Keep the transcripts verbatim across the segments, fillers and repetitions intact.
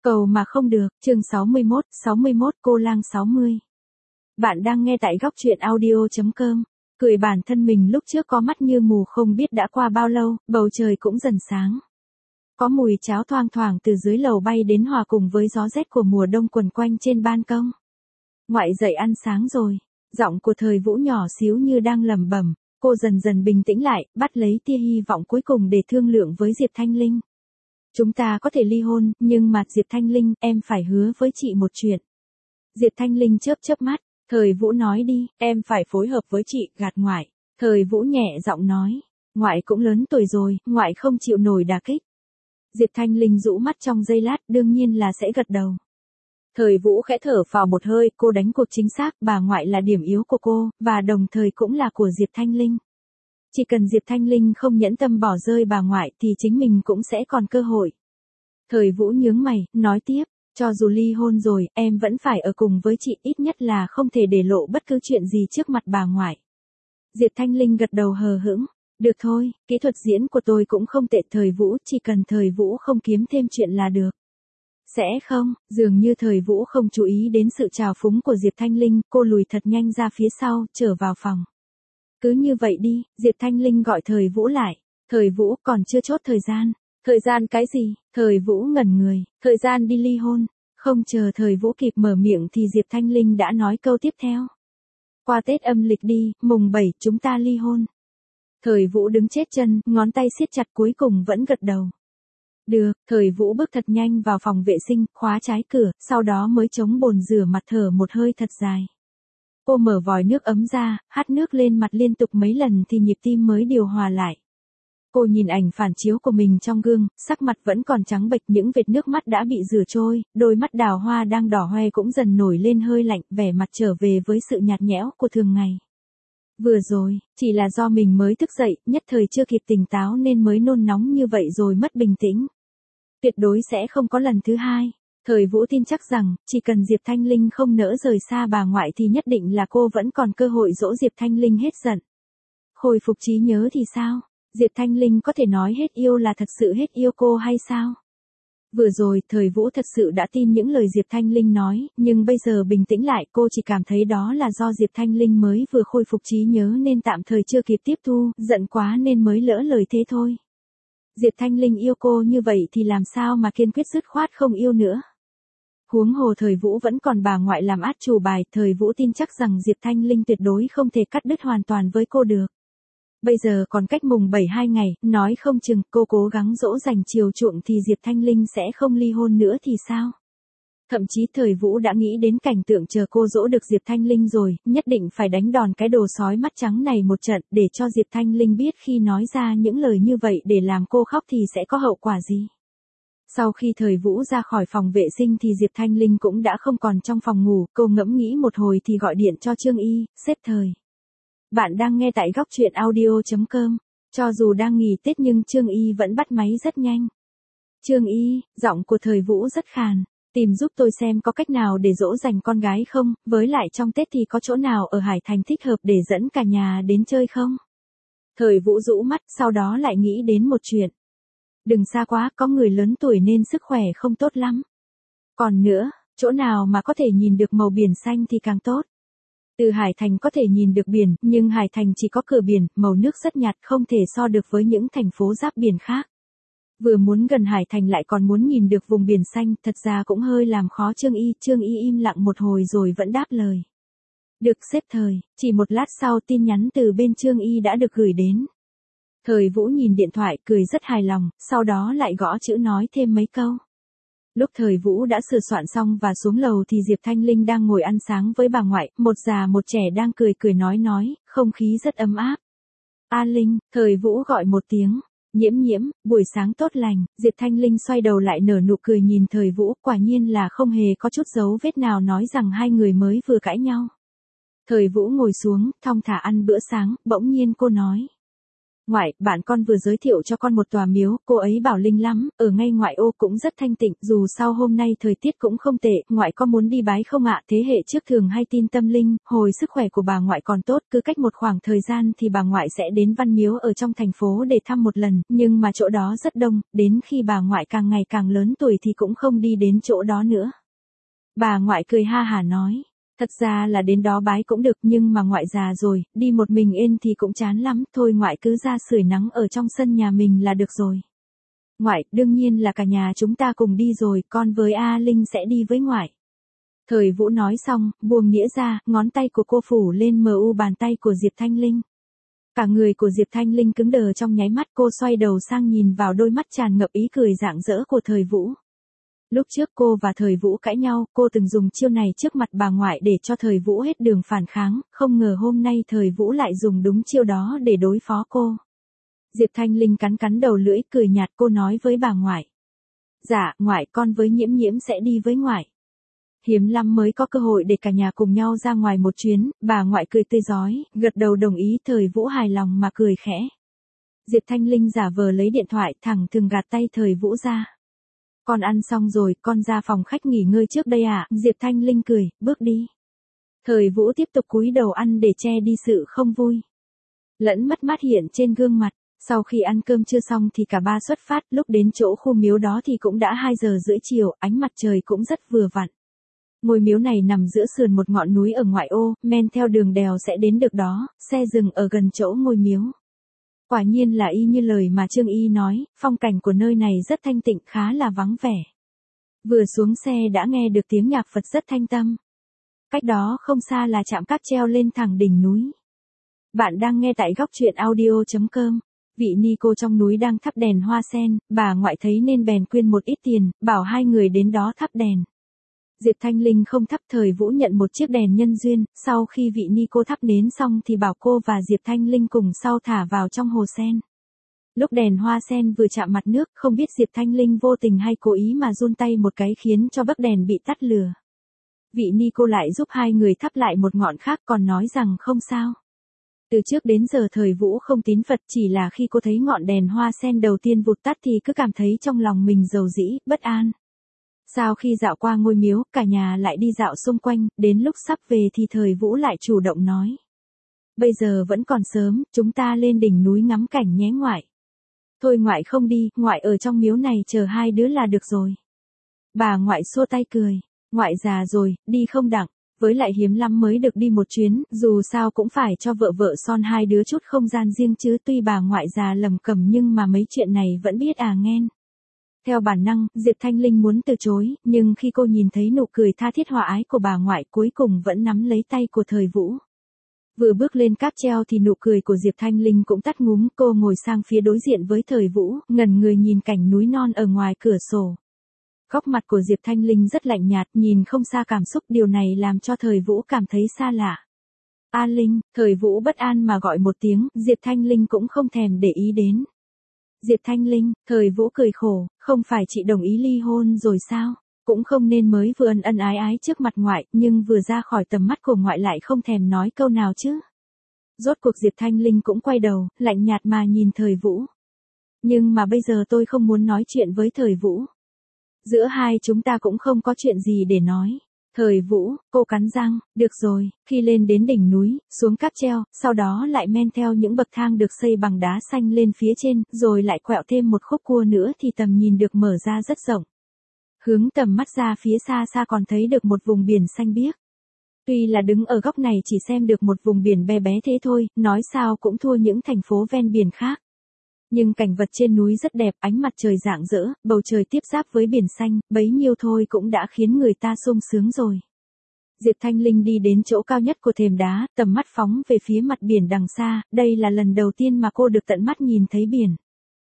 Cầu mà không được, chương sáu mươi mốt, sáu mươi mốt cô lang sáu mươi. Bạn đang nghe tại góc truyện audio.com. Cười bản thân mình lúc trước có mắt như mù không biết đã qua bao lâu, bầu trời cũng dần sáng. Có mùi cháo thoang thoảng từ dưới lầu bay đến hòa cùng với gió rét của mùa đông quần quanh trên ban công. Ngoại dậy ăn sáng rồi, giọng của Thời Vũ nhỏ xíu như đang lẩm bẩm, cô dần dần bình tĩnh lại, bắt lấy tia hy vọng cuối cùng để thương lượng với Diệp Thanh Linh. Chúng ta có thể ly hôn, nhưng mà Diệp Thanh Linh, em phải hứa với chị một chuyện. Diệp Thanh Linh chớp chớp mắt, Thời Vũ nói đi, em phải phối hợp với chị, gạt ngoại. Thời Vũ nhẹ giọng nói, ngoại cũng lớn tuổi rồi, ngoại không chịu nổi đả kích. Diệp Thanh Linh rũ mắt trong giây lát, đương nhiên là sẽ gật đầu. Thời Vũ khẽ thở phào một hơi, cô đánh cuộc chính xác, bà ngoại là điểm yếu của cô, và đồng thời cũng là của Diệp Thanh Linh. Chỉ cần Diệp Thanh Linh không nhẫn tâm bỏ rơi bà ngoại thì chính mình cũng sẽ còn cơ hội. Thời Vũ nhướng mày, nói tiếp, cho dù ly hôn rồi, em vẫn phải ở cùng với chị, ít nhất là không thể để lộ bất cứ chuyện gì trước mặt bà ngoại. Diệp Thanh Linh gật đầu hờ hững, được thôi, kỹ thuật diễn của tôi cũng không tệ. Thời Vũ, chỉ cần Thời Vũ không kiếm thêm chuyện là được. Sẽ không, dường như Thời Vũ không chú ý đến sự trào phúng của Diệp Thanh Linh, cô lùi thật nhanh ra phía sau, trở vào phòng. Cứ như vậy đi, Diệp Thanh Linh gọi Thời Vũ lại. Thời Vũ, còn chưa chốt thời gian. Thời gian cái gì? Thời Vũ ngẩn người, thời gian đi ly hôn. Không chờ Thời Vũ kịp mở miệng thì Diệp Thanh Linh đã nói câu tiếp theo. Qua Tết âm lịch đi, mùng bảy chúng ta ly hôn. Thời Vũ đứng chết chân, ngón tay siết chặt cuối cùng vẫn gật đầu. Được, Thời Vũ bước thật nhanh vào phòng vệ sinh, khóa trái cửa, sau đó mới chống bồn rửa mặt thở một hơi thật dài. Cô mở vòi nước ấm ra, hắt nước lên mặt liên tục mấy lần thì nhịp tim mới điều hòa lại. Cô nhìn ảnh phản chiếu của mình trong gương, sắc mặt vẫn còn trắng bệch, những vệt nước mắt đã bị rửa trôi, đôi mắt đào hoa đang đỏ hoe cũng dần nổi lên hơi lạnh, vẻ mặt trở về với sự nhạt nhẽo của thường ngày. Vừa rồi, chỉ là do mình mới thức dậy, nhất thời chưa kịp tỉnh táo nên mới nôn nóng như vậy rồi mất bình tĩnh. Tuyệt đối sẽ không có lần thứ hai. Thời Vũ tin chắc rằng, chỉ cần Diệp Thanh Linh không nỡ rời xa bà ngoại thì nhất định là cô vẫn còn cơ hội dỗ Diệp Thanh Linh hết giận. Khôi phục trí nhớ thì sao? Diệp Thanh Linh có thể nói hết yêu là thật sự hết yêu cô hay sao? Vừa rồi, Thời Vũ thật sự đã tin những lời Diệp Thanh Linh nói, nhưng bây giờ bình tĩnh lại cô chỉ cảm thấy đó là do Diệp Thanh Linh mới vừa khôi phục trí nhớ nên tạm thời chưa kịp tiếp thu, giận quá nên mới lỡ lời thế thôi. Diệp Thanh Linh yêu cô như vậy thì làm sao mà kiên quyết dứt khoát không yêu nữa? Huống hồ Thời Vũ vẫn còn bà ngoại làm át chủ bài, Thời Vũ tin chắc rằng Diệp Thanh Linh tuyệt đối không thể cắt đứt hoàn toàn với cô được. Bây giờ còn cách mùng bảy hai ngày, nói không chừng cô cố gắng dỗ dành chiều chuộng thì Diệp Thanh Linh sẽ không ly hôn nữa thì sao? Thậm chí Thời Vũ đã nghĩ đến cảnh tượng chờ cô dỗ được Diệp Thanh Linh rồi, nhất định phải đánh đòn cái đồ sói mắt trắng này một trận để cho Diệp Thanh Linh biết khi nói ra những lời như vậy để làm cô khóc thì sẽ có hậu quả gì. Sau khi Thời Vũ ra khỏi phòng vệ sinh thì Diệp Thanh Linh cũng đã không còn trong phòng ngủ, cô ngẫm nghĩ một hồi thì gọi điện cho Trương Y, sếp Thời. Bạn đang nghe tại góc truyện audio.com. Cho dù đang nghỉ Tết nhưng Trương Y vẫn bắt máy rất nhanh. Trương Y, giọng của Thời Vũ rất khàn. Tìm giúp tôi xem có cách nào để dỗ dành con gái không, với lại trong Tết thì có chỗ nào ở Hải Thành thích hợp để dẫn cả nhà đến chơi không? Thời Vũ rũ mắt, sau đó lại nghĩ đến một chuyện. Đừng xa quá, có người lớn tuổi nên sức khỏe không tốt lắm. Còn nữa, chỗ nào mà có thể nhìn được màu biển xanh thì càng tốt. Từ Hải Thành có thể nhìn được biển, nhưng Hải Thành chỉ có cửa biển, màu nước rất nhạt không thể so được với những thành phố giáp biển khác. Vừa muốn gần Hải Thành lại còn muốn nhìn được vùng biển xanh, thật ra cũng hơi làm khó Trương Y. Trương Y im lặng một hồi rồi vẫn đáp lời. Được sếp Thời, chỉ một lát sau tin nhắn từ bên Trương Y đã được gửi đến. Thời Vũ nhìn điện thoại cười rất hài lòng, sau đó lại gõ chữ nói thêm mấy câu. Lúc Thời Vũ đã sửa soạn xong và xuống lầu thì Diệp Thanh Linh đang ngồi ăn sáng với bà ngoại, một già một trẻ đang cười cười nói nói, không khí rất ấm áp. A Linh, Thời Vũ gọi một tiếng, Nhiễm Nhiễm, buổi sáng tốt lành. Diệp Thanh Linh xoay đầu lại nở nụ cười nhìn Thời Vũ, quả nhiên là không hề có chút dấu vết nào nói rằng hai người mới vừa cãi nhau. Thời Vũ ngồi xuống, thong thả ăn bữa sáng, bỗng nhiên cô nói. Ngoại, bạn con vừa giới thiệu cho con một tòa miếu, cô ấy bảo linh lắm, ở ngay ngoại ô cũng rất thanh tịnh, dù sao hôm nay thời tiết cũng không tệ, ngoại có muốn đi bái không ạ? Thế hệ trước thường hay tin tâm linh, hồi sức khỏe của bà ngoại còn tốt, cứ cách một khoảng thời gian thì bà ngoại sẽ đến văn miếu ở trong thành phố để thăm một lần, nhưng mà chỗ đó rất đông, đến khi bà ngoại càng ngày càng lớn tuổi thì cũng không đi đến chỗ đó nữa. Bà ngoại cười ha hả nói. Thật ra là đến đó bái cũng được nhưng mà ngoại già rồi, đi một mình ên thì cũng chán lắm, thôi ngoại cứ ra sưởi nắng ở trong sân nhà mình là được rồi. Ngoại, đương nhiên là cả nhà chúng ta cùng đi rồi, con với A Linh sẽ đi với ngoại. Thời Vũ nói xong, buông đĩa ra, ngón tay của cô phủ lên mờ u bàn tay của Diệp Thanh Linh. Cả người của Diệp Thanh Linh cứng đờ trong nháy mắt, cô xoay đầu sang nhìn vào đôi mắt tràn ngập ý cười rạng rỡ của Thời Vũ. Lúc trước cô và Thời Vũ cãi nhau, cô từng dùng chiêu này trước mặt bà ngoại để cho Thời Vũ hết đường phản kháng, không ngờ hôm nay Thời Vũ lại dùng đúng chiêu đó để đối phó cô. Diệp Thanh Linh cắn cắn đầu lưỡi, cười nhạt, cô nói với bà ngoại. Dạ, ngoại, con với Nhiễm Nhiễm sẽ đi với ngoại. Hiếm lắm mới có cơ hội để cả nhà cùng nhau ra ngoài một chuyến, bà ngoại cười tươi rói, gật đầu đồng ý. Thời Vũ hài lòng mà cười khẽ. Diệp Thanh Linh giả vờ lấy điện thoại, thẳng thừng gạt tay Thời Vũ ra. Con ăn xong rồi, con ra phòng khách nghỉ ngơi trước đây ạ. À? Diệp Thanh Linh cười, bước đi. Thời Vũ tiếp tục cúi đầu ăn để che đi sự không vui. Lẫn mất mát hiện trên gương mặt. Sau khi ăn cơm trưa xong thì cả ba xuất phát, lúc đến chỗ khu miếu đó thì cũng đã hai giờ rưỡi chiều, ánh mặt trời cũng rất vừa vặn. Ngôi miếu này nằm giữa sườn một ngọn núi ở ngoại ô, men theo đường đèo sẽ đến được đó, xe dừng ở gần chỗ ngôi miếu. Quả nhiên là y như lời mà Trương Y nói, phong cảnh của nơi này rất thanh tịnh, khá là vắng vẻ. Vừa xuống xe đã nghe được tiếng nhạc Phật rất thanh tâm. Cách đó không xa là trạm cáp treo lên thẳng đỉnh núi. Bạn đang nghe tại góc truyện audio chấm com. Vị ni cô trong núi đang thắp đèn hoa sen, bà ngoại thấy nên bèn quyên một ít tiền, bảo hai người đến đó thắp đèn. Diệp Thanh Linh không thắp, Thời Vũ nhận một chiếc đèn nhân duyên, sau khi vị ni cô thắp nến xong thì bảo cô và Diệp Thanh Linh cùng sau thả vào trong hồ sen. Lúc đèn hoa sen vừa chạm mặt nước, không biết Diệp Thanh Linh vô tình hay cố ý mà run tay một cái khiến cho bấc đèn bị tắt lửa. Vị ni cô lại giúp hai người thắp lại một ngọn khác, còn nói rằng không sao. Từ trước đến giờ Thời Vũ không tín Phật, chỉ là khi cô thấy ngọn đèn hoa sen đầu tiên vụt tắt thì cứ cảm thấy trong lòng mình dầu dĩ, bất an. Sau khi dạo qua ngôi miếu, cả nhà lại đi dạo xung quanh, đến lúc sắp về thì Thời Vũ lại chủ động nói. Bây giờ vẫn còn sớm, chúng ta lên đỉnh núi ngắm cảnh nhé ngoại. Thôi ngoại không đi, ngoại ở trong miếu này chờ hai đứa là được rồi. Bà ngoại xua tay cười, ngoại già rồi, đi không đặng, với lại hiếm lắm mới được đi một chuyến, dù sao cũng phải cho vợ vợ son hai đứa chút không gian riêng chứ. Tuy bà ngoại già lầm cẩm nhưng mà mấy chuyện này vẫn biết à nghen. Theo bản năng, Diệp Thanh Linh muốn từ chối, nhưng khi cô nhìn thấy nụ cười tha thiết hòa ái của bà ngoại cuối cùng vẫn nắm lấy tay của Thời Vũ. Vừa bước lên cáp treo thì nụ cười của Diệp Thanh Linh cũng tắt ngúm, cô ngồi sang phía đối diện với Thời Vũ, ngẩn người nhìn cảnh núi non ở ngoài cửa sổ. Góc mặt của Diệp Thanh Linh rất lạnh nhạt, nhìn không xa cảm xúc, điều này làm cho Thời Vũ cảm thấy xa lạ. A Linh, Thời Vũ bất an mà gọi một tiếng, Diệp Thanh Linh cũng không thèm để ý đến. Diệp Thanh Linh, Thời Vũ cười khổ, không phải chị đồng ý ly hôn rồi sao? Cũng không nên mới vừa ân ân ái ái trước mặt ngoại, nhưng vừa ra khỏi tầm mắt của ngoại lại không thèm nói câu nào chứ. Rốt cuộc Diệp Thanh Linh cũng quay đầu, lạnh nhạt mà nhìn Thời Vũ. Nhưng mà bây giờ tôi không muốn nói chuyện với Thời Vũ. Giữa hai chúng ta cũng không có chuyện gì để nói. Thời Vũ, cô cắn răng, được rồi, khi lên đến đỉnh núi, xuống cáp treo, sau đó lại men theo những bậc thang được xây bằng đá xanh lên phía trên, rồi lại quẹo thêm một khúc cua nữa thì tầm nhìn được mở ra rất rộng. Hướng tầm mắt ra phía xa xa còn thấy được một vùng biển xanh biếc. Tuy là đứng ở góc này chỉ xem được một vùng biển bé bé thế thôi, nói sao cũng thua những thành phố ven biển khác. Nhưng cảnh vật trên núi rất đẹp, ánh mặt trời rạng rỡ, bầu trời tiếp giáp với biển xanh, bấy nhiêu thôi cũng đã khiến người ta sung sướng rồi. Diệp Thanh Linh đi đến chỗ cao nhất của thềm đá, tầm mắt phóng về phía mặt biển đằng xa, đây là lần đầu tiên mà cô được tận mắt nhìn thấy biển.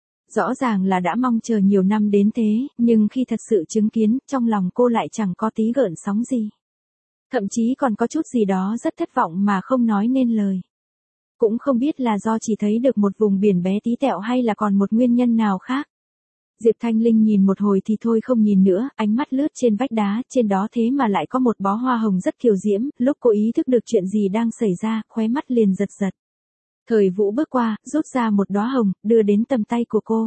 Rõ ràng là đã mong chờ nhiều năm đến thế, nhưng khi thật sự chứng kiến, trong lòng cô lại chẳng có tí gợn sóng gì. Thậm chí còn có chút gì đó rất thất vọng mà không nói nên lời. Cũng không biết là do chỉ thấy được một vùng biển bé tí tẹo hay là còn một nguyên nhân nào khác. Diệp Thanh Linh nhìn một hồi thì thôi không nhìn nữa, ánh mắt lướt trên vách đá, trên đó thế mà lại có một bó hoa hồng rất kiều diễm, lúc cô ý thức được chuyện gì đang xảy ra, khóe mắt liền giật giật. Thời Vũ bước qua, rút ra một đóa hồng, đưa đến tầm tay của cô.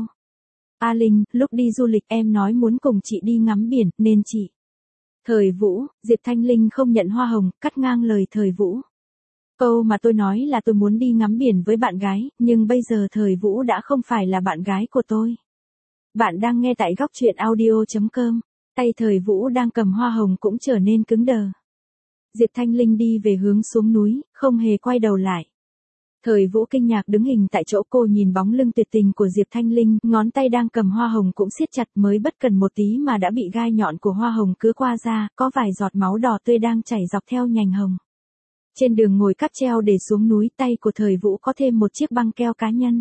A Linh, lúc đi du lịch em nói muốn cùng chị đi ngắm biển, nên chị. Thời Vũ, Diệp Thanh Linh không nhận hoa hồng, cắt ngang lời Thời Vũ. Câu mà tôi nói là tôi muốn đi ngắm biển với bạn gái, nhưng bây giờ Thời Vũ đã không phải là bạn gái của tôi. Bạn đang nghe tại góc truyện audio chấm com, tay Thời Vũ đang cầm hoa hồng cũng trở nên cứng đờ. Diệp Thanh Linh đi về hướng xuống núi, không hề quay đầu lại. Thời Vũ kinh ngạc đứng hình tại chỗ, cô nhìn bóng lưng tuyệt tình của Diệp Thanh Linh, ngón tay đang cầm hoa hồng cũng siết chặt, mới bất cần một tí mà đã bị gai nhọn của hoa hồng cứa qua da, có vài giọt máu đỏ tươi đang chảy dọc theo nhành hồng. Trên đường ngồi cáp treo để xuống núi, tay của Thời Vũ có thêm một chiếc băng keo cá nhân.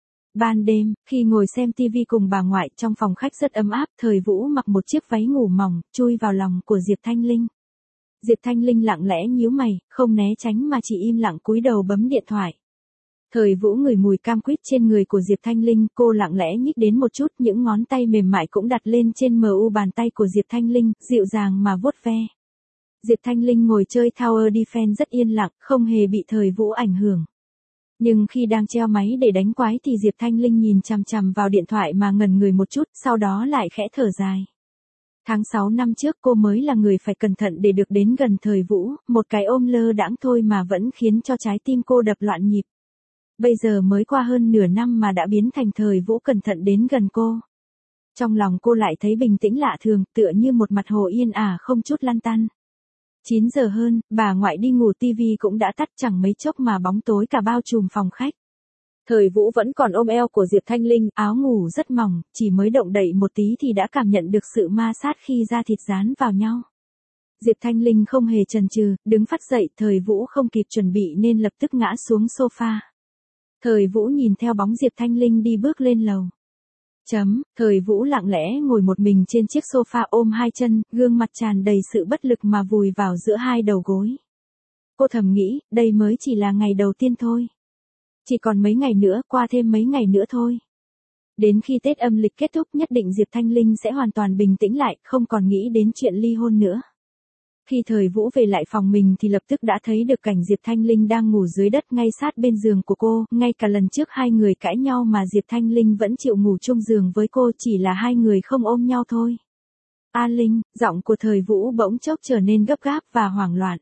Ban đêm, khi ngồi xem tivi cùng bà ngoại trong phòng khách rất ấm áp, Thời Vũ mặc một chiếc váy ngủ mỏng, chui vào lòng của Diệp Thanh Linh. Diệp Thanh Linh lặng lẽ nhíu mày, không né tránh mà chỉ im lặng cúi đầu bấm điện thoại. Thời Vũ ngửi mùi cam quýt trên người của Diệp Thanh Linh, cô lặng lẽ nhích đến một chút, những ngón tay mềm mại cũng đặt lên trên mờ u bàn tay của Diệp Thanh Linh, dịu dàng mà vuốt ve. Diệp Thanh Linh ngồi chơi Tower Defense rất yên lặng, không hề bị Thời Vũ ảnh hưởng. Nhưng khi đang treo máy để đánh quái thì Diệp Thanh Linh nhìn chằm chằm vào điện thoại mà ngẩn người một chút, sau đó lại khẽ thở dài. Tháng sáu năm trước cô mới là người phải cẩn thận để được đến gần Thời Vũ, một cái ôm lơ đãng thôi mà vẫn khiến cho trái tim cô đập loạn nhịp. Bây giờ mới qua hơn nửa năm mà đã biến thành Thời Vũ cẩn thận đến gần cô. Trong lòng cô lại thấy bình tĩnh lạ thường, tựa như một mặt hồ yên ả không chút lăn tăn. chín giờ hơn, bà ngoại đi ngủ, tivi cũng đã tắt, chẳng mấy chốc mà bóng tối cả bao trùm phòng khách. Thời Vũ vẫn còn ôm eo của Diệp Thanh Linh, áo ngủ rất mỏng, chỉ mới động đậy một tí thì đã cảm nhận được sự ma sát khi da thịt dán vào nhau. Diệp Thanh Linh không hề chần chừ, đứng phắt dậy, Thời Vũ không kịp chuẩn bị nên lập tức ngã xuống sofa. Thời Vũ nhìn theo bóng Diệp Thanh Linh đi bước lên lầu. Chấm, Thời Vũ lặng lẽ ngồi một mình trên chiếc sofa ôm hai chân, gương mặt tràn đầy sự bất lực mà vùi vào giữa hai đầu gối. Cô thầm nghĩ, đây mới chỉ là ngày đầu tiên thôi. Chỉ còn mấy ngày nữa, qua thêm mấy ngày nữa thôi. Đến khi Tết âm lịch kết thúc nhất định Diệp Thanh Linh sẽ hoàn toàn bình tĩnh lại, không còn nghĩ đến chuyện ly hôn nữa. Khi Thời Vũ về lại phòng mình thì lập tức đã thấy được cảnh Diệp Thanh Linh đang ngủ dưới đất ngay sát bên giường của cô, ngay cả lần trước hai người cãi nhau mà Diệp Thanh Linh vẫn chịu ngủ chung giường với cô, chỉ là hai người không ôm nhau thôi. A Linh, giọng của Thời Vũ bỗng chốc trở nên gấp gáp và hoảng loạn.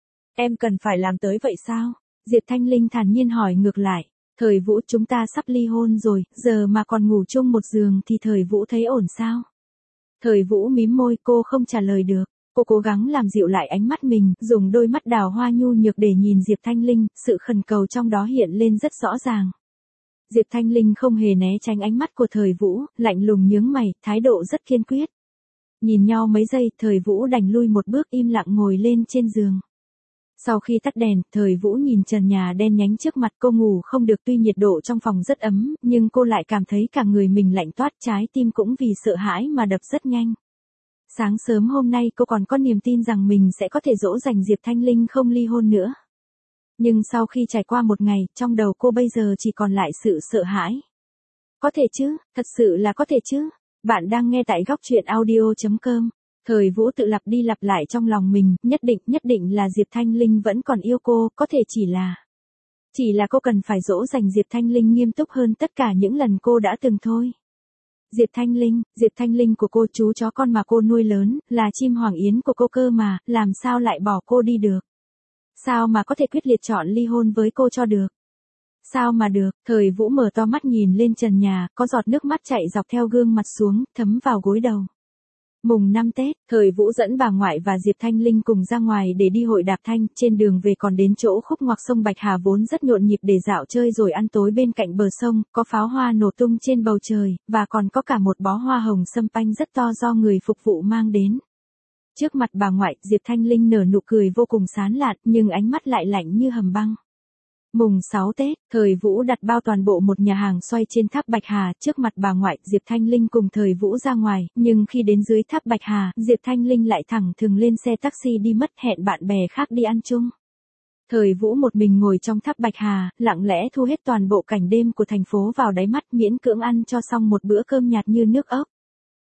Em cần phải làm tới vậy sao? Diệp Thanh Linh thản nhiên hỏi ngược lại. Thời Vũ, chúng ta sắp ly hôn rồi, giờ mà còn ngủ chung một giường thì Thời Vũ thấy ổn sao? Thời Vũ mím môi, cô không trả lời được. Cô cố gắng làm dịu lại ánh mắt mình, dùng đôi mắt đào hoa nhu nhược để nhìn Diệp Thanh Linh, sự khẩn cầu trong đó hiện lên rất rõ ràng. Diệp Thanh Linh không hề né tránh ánh mắt của Thời Vũ, lạnh lùng nhướng mày, thái độ rất kiên quyết. Nhìn nhau mấy giây, Thời Vũ đành lui một bước, im lặng ngồi lên trên giường. Sau khi tắt đèn, Thời Vũ nhìn trần nhà đen nhánh trước mặt, cô ngủ không được, tuy nhiệt độ trong phòng rất ấm, nhưng cô lại cảm thấy cả người mình lạnh toát, trái tim cũng vì sợ hãi mà đập rất nhanh. Sáng sớm hôm nay cô còn có niềm tin rằng mình sẽ có thể dỗ dành Diệp Thanh Linh không ly hôn nữa. Nhưng sau khi trải qua một ngày, trong đầu cô bây giờ chỉ còn lại sự sợ hãi. Có thể chứ, thật sự là có thể chứ. Bạn đang nghe tại góc truyện audio chấm com. Thời Vũ tự lặp đi lặp lại trong lòng mình, nhất định, nhất định là Diệp Thanh Linh vẫn còn yêu cô, có thể chỉ là... Chỉ là cô cần phải dỗ dành Diệp Thanh Linh nghiêm túc hơn tất cả những lần cô đã từng thôi. Diệp Thanh Linh, Diệp Thanh Linh của cô, chú chó con mà cô nuôi lớn, là chim hoàng yến của cô cơ mà, làm sao lại bỏ cô đi được? Sao mà có thể quyết liệt chọn ly hôn với cô cho được? Sao mà được? Thời Vũ mở to mắt nhìn lên trần nhà, có giọt nước mắt chảy dọc theo gương mặt xuống, thấm vào gối đầu. Mùng năm Tết, Thời Vũ dẫn bà ngoại và Diệp Thanh Linh cùng ra ngoài để đi hội đạp thanh, trên đường về còn đến chỗ khúc ngoặc sông Bạch Hà vốn rất nhộn nhịp để dạo chơi rồi ăn tối bên cạnh bờ sông, có pháo hoa nổ tung trên bầu trời, và còn có cả một bó hoa hồng sâm panh rất to do người phục vụ mang đến. Trước mặt bà ngoại, Diệp Thanh Linh nở nụ cười vô cùng sán lạn, nhưng ánh mắt lại lạnh như hầm băng. Mùng sáu Tết, Thời Vũ đặt bao toàn bộ một nhà hàng xoay trên tháp Bạch Hà, trước mặt bà ngoại, Diệp Thanh Linh cùng Thời Vũ ra ngoài, nhưng khi đến dưới tháp Bạch Hà, Diệp Thanh Linh lại thẳng thừng lên xe taxi đi mất, hẹn bạn bè khác đi ăn chung. Thời Vũ một mình ngồi trong tháp Bạch Hà, lặng lẽ thu hết toàn bộ cảnh đêm của thành phố vào đáy mắt, miễn cưỡng ăn cho xong một bữa cơm nhạt như nước ốc.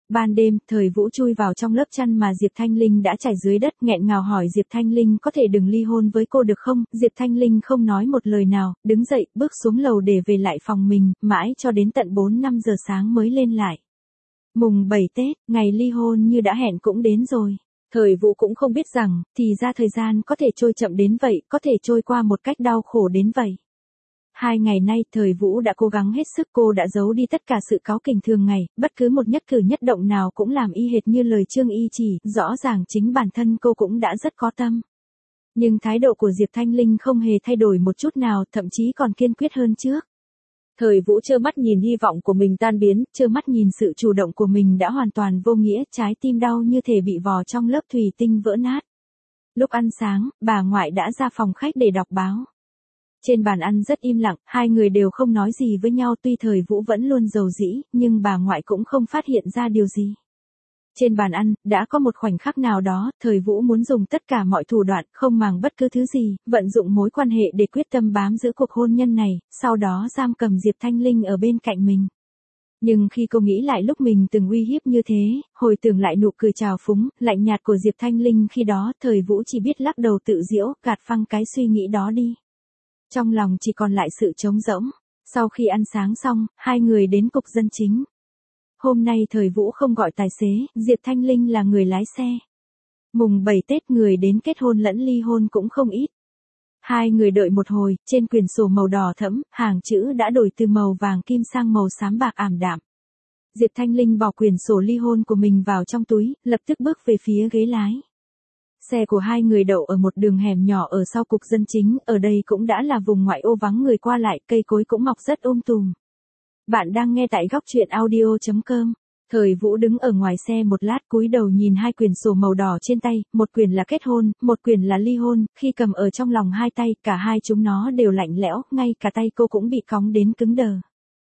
Ban đêm, Thời Vũ chui vào trong lớp chăn mà Diệp Thanh Linh đã trải dưới đất, nghẹn ngào hỏi Diệp Thanh Linh có thể đừng ly hôn với cô được không? Diệp Thanh Linh không nói một lời nào, đứng dậy, bước xuống lầu để về lại phòng mình, mãi cho đến tận bốn năm giờ sáng mới lên lại. Mùng bảy Tết, ngày ly hôn như đã hẹn cũng đến rồi. Thời Vũ cũng không biết rằng, thì ra thời gian có thể trôi chậm đến vậy, có thể trôi qua một cách đau khổ đến vậy. Hai ngày nay, Thời Vũ đã cố gắng hết sức, cô đã giấu đi tất cả sự cáu kỉnh thường ngày, bất cứ một nhất cử nhất động nào cũng làm y hệt như lời Trương Y chỉ, rõ ràng chính bản thân cô cũng đã rất có tâm. Nhưng thái độ của Diệp Thanh Linh không hề thay đổi một chút nào, thậm chí còn kiên quyết hơn trước. Thời Vũ trơ mắt nhìn hy vọng của mình tan biến, trơ mắt nhìn sự chủ động của mình đã hoàn toàn vô nghĩa, trái tim đau như thể bị vò trong lớp thủy tinh vỡ nát. Lúc ăn sáng, bà ngoại đã ra phòng khách để đọc báo. Trên bàn ăn rất im lặng, hai người đều không nói gì với nhau, tuy Thời Vũ vẫn luôn dầu dĩ, nhưng bà ngoại cũng không phát hiện ra điều gì. Trên bàn ăn, đã có một khoảnh khắc nào đó, Thời Vũ muốn dùng tất cả mọi thủ đoạn, không màng bất cứ thứ gì, vận dụng mối quan hệ để quyết tâm bám giữ cuộc hôn nhân này, sau đó giam cầm Diệp Thanh Linh ở bên cạnh mình. Nhưng khi cô nghĩ lại lúc mình từng uy hiếp như thế, hồi tưởng lại nụ cười trào phúng, lạnh nhạt của Diệp Thanh Linh khi đó, Thời Vũ chỉ biết lắc đầu tự giễu, gạt phăng cái suy nghĩ đó đi. Trong lòng chỉ còn lại sự trống rỗng. Sau khi ăn sáng xong, hai người đến cục dân chính. Hôm nay Thời Vũ không gọi tài xế, Diệp Thanh Linh là người lái xe. Mùng bảy Tết người đến kết hôn lẫn ly hôn cũng không ít. Hai người đợi một hồi, trên quyển sổ màu đỏ thẫm, hàng chữ đã đổi từ màu vàng kim sang màu xám bạc ảm đạm. Diệp Thanh Linh bỏ quyển sổ ly hôn của mình vào trong túi, lập tức bước về phía ghế lái. Xe của hai người đậu ở một đường hẻm nhỏ ở sau cục dân chính, ở đây cũng đã là vùng ngoại ô vắng người qua lại, cây cối cũng mọc rất um tùm. Bạn đang nghe tại góc truyện audio chấm com. Thời Vũ đứng ở ngoài xe một lát, cúi đầu nhìn hai quyển sổ màu đỏ trên tay, một quyển là kết hôn, một quyển là ly hôn, khi cầm ở trong lòng hai tay, cả hai chúng nó đều lạnh lẽo, ngay cả tay cô cũng bị cóng đến cứng đờ.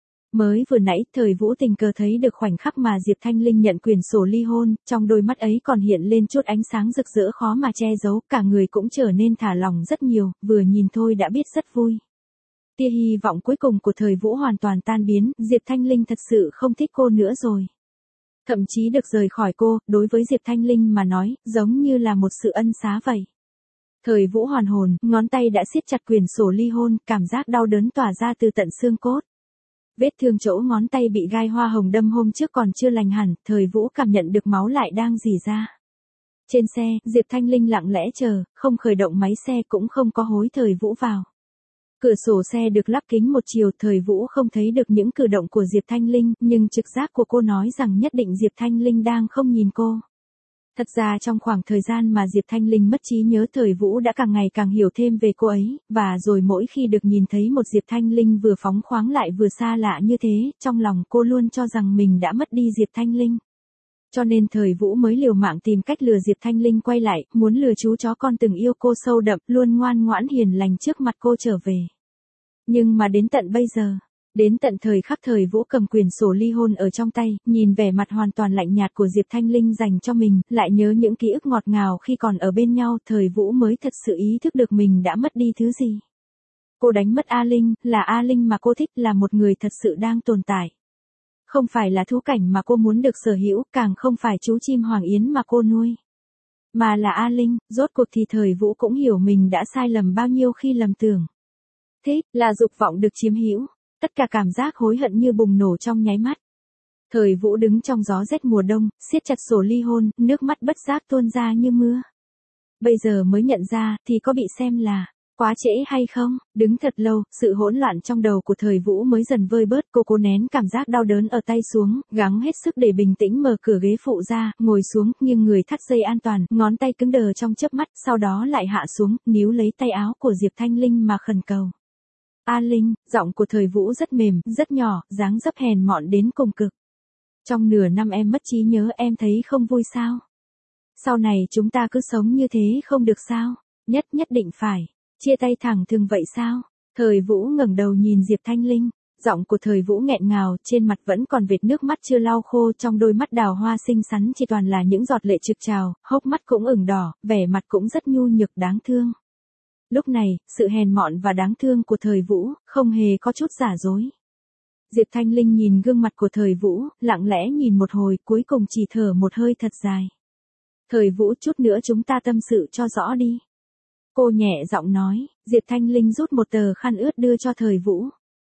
Mới vừa nãy, Thời Vũ tình cờ thấy được khoảnh khắc mà Diệp Thanh Linh nhận quyển sổ ly hôn, trong đôi mắt ấy còn hiện lên chút ánh sáng rực rỡ khó mà che giấu, cả người cũng trở nên thả lỏng rất nhiều, vừa nhìn thôi đã biết rất vui. Tia hy vọng cuối cùng của Thời Vũ hoàn toàn tan biến, Diệp Thanh Linh thật sự không thích cô nữa rồi. Thậm chí được rời khỏi cô, đối với Diệp Thanh Linh mà nói, giống như là một sự ân xá vậy. Thời Vũ hoàn hồn, ngón tay đã siết chặt quyển sổ ly hôn, cảm giác đau đớn tỏa ra từ tận xương cốt. Vết thương chỗ ngón tay bị gai hoa hồng đâm hôm trước còn chưa lành hẳn, Thời Vũ cảm nhận được máu lại đang rỉ ra. Trên xe, Diệp Thanh Linh lặng lẽ chờ, không khởi động máy xe cũng không có hối Thời Vũ vào. Cửa sổ xe được lắp kính một chiều, Thời Vũ không thấy được những cử động của Diệp Thanh Linh, nhưng trực giác của cô nói rằng nhất định Diệp Thanh Linh đang không nhìn cô. Thật ra trong khoảng thời gian mà Diệp Thanh Linh mất trí nhớ, Thời Vũ đã càng ngày càng hiểu thêm về cô ấy, và rồi mỗi khi được nhìn thấy một Diệp Thanh Linh vừa phóng khoáng lại vừa xa lạ như thế, trong lòng cô luôn cho rằng mình đã mất đi Diệp Thanh Linh. Cho nên Thời Vũ mới liều mạng tìm cách lừa Diệp Thanh Linh quay lại, muốn lừa chú chó con từng yêu cô sâu đậm, luôn ngoan ngoãn hiền lành trước mặt cô trở về. Nhưng mà đến tận bây giờ, đến tận thời khắc Thời Vũ cầm quyển sổ ly hôn ở trong tay, nhìn vẻ mặt hoàn toàn lạnh nhạt của Diệp Thanh Linh dành cho mình, lại nhớ những ký ức ngọt ngào khi còn ở bên nhau, Thời Vũ mới thật sự ý thức được mình đã mất đi thứ gì. Cô đánh mất A Linh, là A Linh mà cô thích, là một người thật sự đang tồn tại. Không phải là thú cảnh mà cô muốn được sở hữu, càng không phải chú chim Hoàng Yến mà cô nuôi. Mà là A Linh, rốt cuộc thì Thời Vũ cũng hiểu mình đã sai lầm bao nhiêu khi lầm tưởng. Thích, là dục vọng được chiếm hữu. Tất cả cảm giác hối hận như bùng nổ trong nháy mắt. Thời Vũ đứng trong gió rét mùa đông, siết chặt sổ ly hôn, nước mắt bất giác tuôn ra như mưa. Bây giờ mới nhận ra, thì có bị xem là quá trễ hay không? Đứng thật lâu, sự hỗn loạn trong đầu của Thời Vũ mới dần vơi bớt, cô cố nén cảm giác đau đớn ở tay xuống, gắng hết sức để bình tĩnh mở cửa ghế phụ ra, ngồi xuống, nghiêng người thắt dây an toàn, ngón tay cứng đờ trong chớp mắt, sau đó lại hạ xuống, níu lấy tay áo của Diệp Thanh Linh mà khẩn cầu. A Linh, giọng của Thời Vũ rất mềm, rất nhỏ, dáng dấp hèn mọn đến cùng cực. Trong nửa năm em mất trí nhớ, em thấy không vui sao? Sau này chúng ta cứ sống như thế không được sao? Nhất nhất định phải chia tay thẳng thừng vậy sao? Thời Vũ ngẩng đầu nhìn Diệp Thanh Linh, giọng của Thời Vũ nghẹn ngào, trên mặt vẫn còn vệt nước mắt chưa lau khô, trong đôi mắt đào hoa xinh xắn chỉ toàn là những giọt lệ trực trào, hốc mắt cũng ửng đỏ, vẻ mặt cũng rất nhu nhược đáng thương. Lúc này, sự hèn mọn và đáng thương của Thời Vũ không hề có chút giả dối. Diệp Thanh Linh nhìn gương mặt của Thời Vũ, lặng lẽ nhìn một hồi, cuối cùng chỉ thở một hơi thật dài. Thời Vũ, chút nữa chúng ta tâm sự cho rõ đi. Cô nhẹ giọng nói. Diệp Thanh Linh rút một tờ khăn ướt đưa cho Thời Vũ.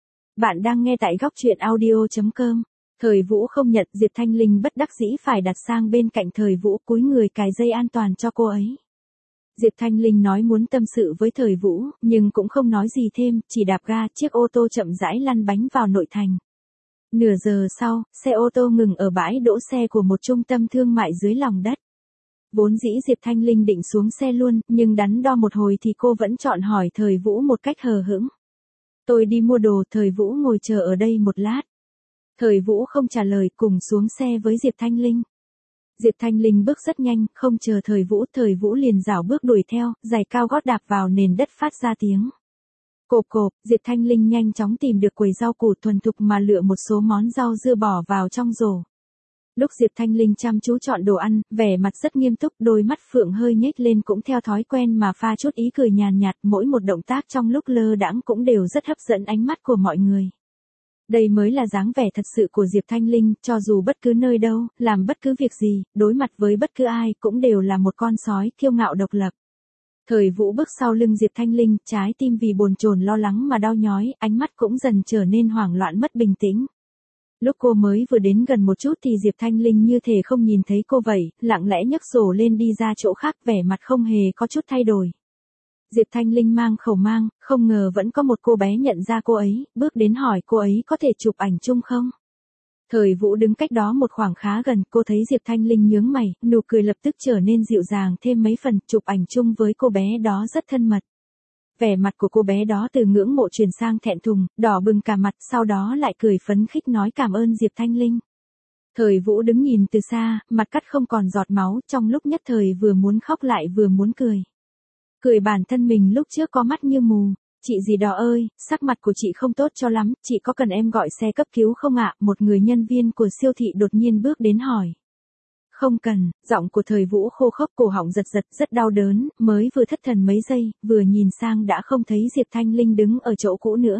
Bạn đang nghe tại góc truyện audio.com. Thời Vũ không nhận, Diệp Thanh Linh bất đắc dĩ phải đặt sang bên cạnh Thời Vũ, cúi người cài dây an toàn cho cô ấy. Diệp Thanh Linh nói muốn tâm sự với Thời Vũ, nhưng cũng không nói gì thêm, chỉ đạp ga, chiếc ô tô chậm rãi lăn bánh vào nội thành. Nửa giờ sau, xe ô tô ngừng ở bãi đỗ xe của một trung tâm thương mại dưới lòng đất. Vốn dĩ Diệp Thanh Linh định xuống xe luôn, nhưng đắn đo một hồi thì cô vẫn chọn hỏi Thời Vũ một cách hờ hững. Tôi đi mua đồ, Thời Vũ ngồi chờ ở đây một lát. Thời Vũ không trả lời, cùng xuống xe với Diệp Thanh Linh. Diệp Thanh Linh bước rất nhanh, không chờ Thời Vũ, Thời Vũ liền rảo bước đuổi theo, giày cao gót đạp vào nền đất phát ra tiếng cộp cộp. Diệp Thanh Linh nhanh chóng tìm được quầy rau củ, thuần thục mà lựa một số món rau dưa bỏ vào trong rổ. Lúc Diệp Thanh Linh chăm chú chọn đồ ăn, vẻ mặt rất nghiêm túc, đôi mắt phượng hơi nhếch lên cũng theo thói quen mà pha chút ý cười nhàn nhạt, mỗi một động tác trong lúc lơ đãng cũng đều rất hấp dẫn ánh mắt của mọi người. Đây mới là dáng vẻ thật sự của Diệp Thanh Linh, cho dù bất cứ nơi đâu, làm bất cứ việc gì, đối mặt với bất cứ ai cũng đều là một con sói kiêu ngạo độc lập. Thời Vũ bước sau lưng Diệp Thanh Linh, trái tim vì bồn chồn lo lắng mà đau nhói, ánh mắt cũng dần trở nên hoảng loạn mất bình tĩnh. Lúc cô mới vừa đến gần một chút thì Diệp Thanh Linh như thể không nhìn thấy cô vậy, lặng lẽ nhấc rổ lên đi ra chỗ khác, vẻ mặt không hề có chút thay đổi. Diệp Thanh Linh mang khẩu mang, không ngờ vẫn có một cô bé nhận ra cô ấy, bước đến hỏi cô ấy có thể chụp ảnh chung không? Thời Vũ đứng cách đó một khoảng khá gần, cô thấy Diệp Thanh Linh nhướng mày, nụ cười lập tức trở nên dịu dàng thêm mấy phần, chụp ảnh chung với cô bé đó rất thân mật. Vẻ mặt của cô bé đó từ ngưỡng mộ chuyển sang thẹn thùng, đỏ bừng cả mặt, sau đó lại cười phấn khích nói cảm ơn Diệp Thanh Linh. Thời Vũ đứng nhìn từ xa, mặt cắt không còn giọt máu, trong lúc nhất thời vừa muốn khóc lại vừa muốn cười. Cười bản thân mình lúc trước có mắt như mù. Chị gì đó ơi, sắc mặt của chị không tốt cho lắm, chị có cần em gọi xe cấp cứu không ạ? Một người nhân viên của siêu thị đột nhiên bước đến hỏi. Không cần, giọng của Thời Vũ khô khốc, cổ họng giật giật, rất đau đớn, mới vừa thất thần mấy giây, vừa nhìn sang đã không thấy Diệp Thanh Linh đứng ở chỗ cũ nữa.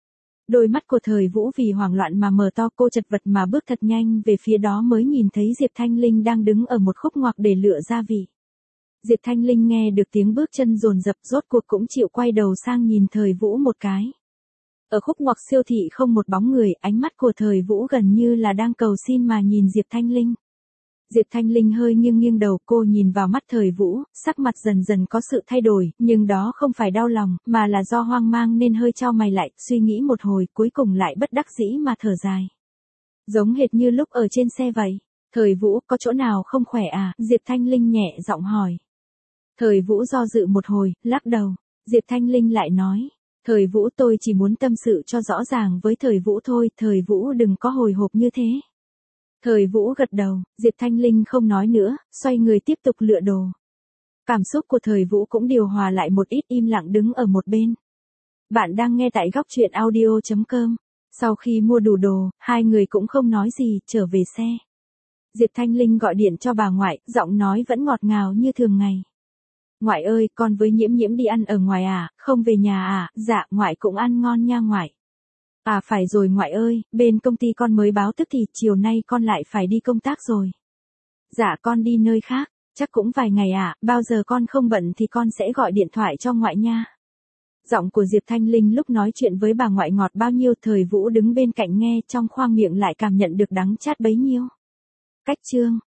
Đôi mắt của Thời Vũ vì hoảng loạn mà mở to, cô chật vật mà bước thật nhanh về phía đó mới nhìn thấy Diệp Thanh Linh đang đứng ở một khúc ngoặc để lựa gia vị. Diệp Thanh Linh nghe được tiếng bước chân dồn dập, rốt cuộc cũng chịu quay đầu sang nhìn Thời Vũ một cái. Ở khúc ngoặc siêu thị không một bóng người, ánh mắt của Thời Vũ gần như là đang cầu xin mà nhìn Diệp Thanh Linh. Diệp Thanh Linh hơi nghiêng nghiêng đầu, cô nhìn vào mắt Thời Vũ, sắc mặt dần dần có sự thay đổi, nhưng đó không phải đau lòng, mà là do hoang mang nên hơi chau mày lại, suy nghĩ một hồi, cuối cùng lại bất đắc dĩ mà thở dài. Giống hệt như lúc ở trên xe vậy. Thời Vũ, có chỗ nào không khỏe à? Diệp Thanh Linh nhẹ giọng hỏi. Thời Vũ do dự một hồi, lắc đầu. Diệp Thanh Linh lại nói. Thời Vũ, tôi chỉ muốn tâm sự cho rõ ràng với Thời Vũ thôi, Thời Vũ đừng có hồi hộp như thế. Thời Vũ gật đầu, Diệp Thanh Linh không nói nữa, xoay người tiếp tục lựa đồ. Cảm xúc của Thời Vũ cũng điều hòa lại một ít, im lặng đứng ở một bên. Bạn đang nghe tại góc truyện audio.com. Sau khi mua đủ đồ, hai người cũng không nói gì, trở về xe. Diệp Thanh Linh gọi điện cho bà ngoại, giọng nói vẫn ngọt ngào như thường ngày. Ngoại ơi, con với Nhiễm Nhiễm đi ăn ở ngoài à, không về nhà à? Dạ, ngoại cũng ăn ngon nha ngoại. À phải rồi ngoại ơi, bên công ty con mới báo tức thì chiều nay con lại phải đi công tác rồi. Dạ con đi nơi khác, chắc cũng vài ngày à, bao giờ con không bận thì con sẽ gọi điện thoại cho ngoại nha. Giọng của Diệp Thanh Linh lúc nói chuyện với bà ngoại ngọt bao nhiêu, Thời Vũ đứng bên cạnh nghe, trong khoang miệng lại cảm nhận được đắng chát bấy nhiêu. Cách chương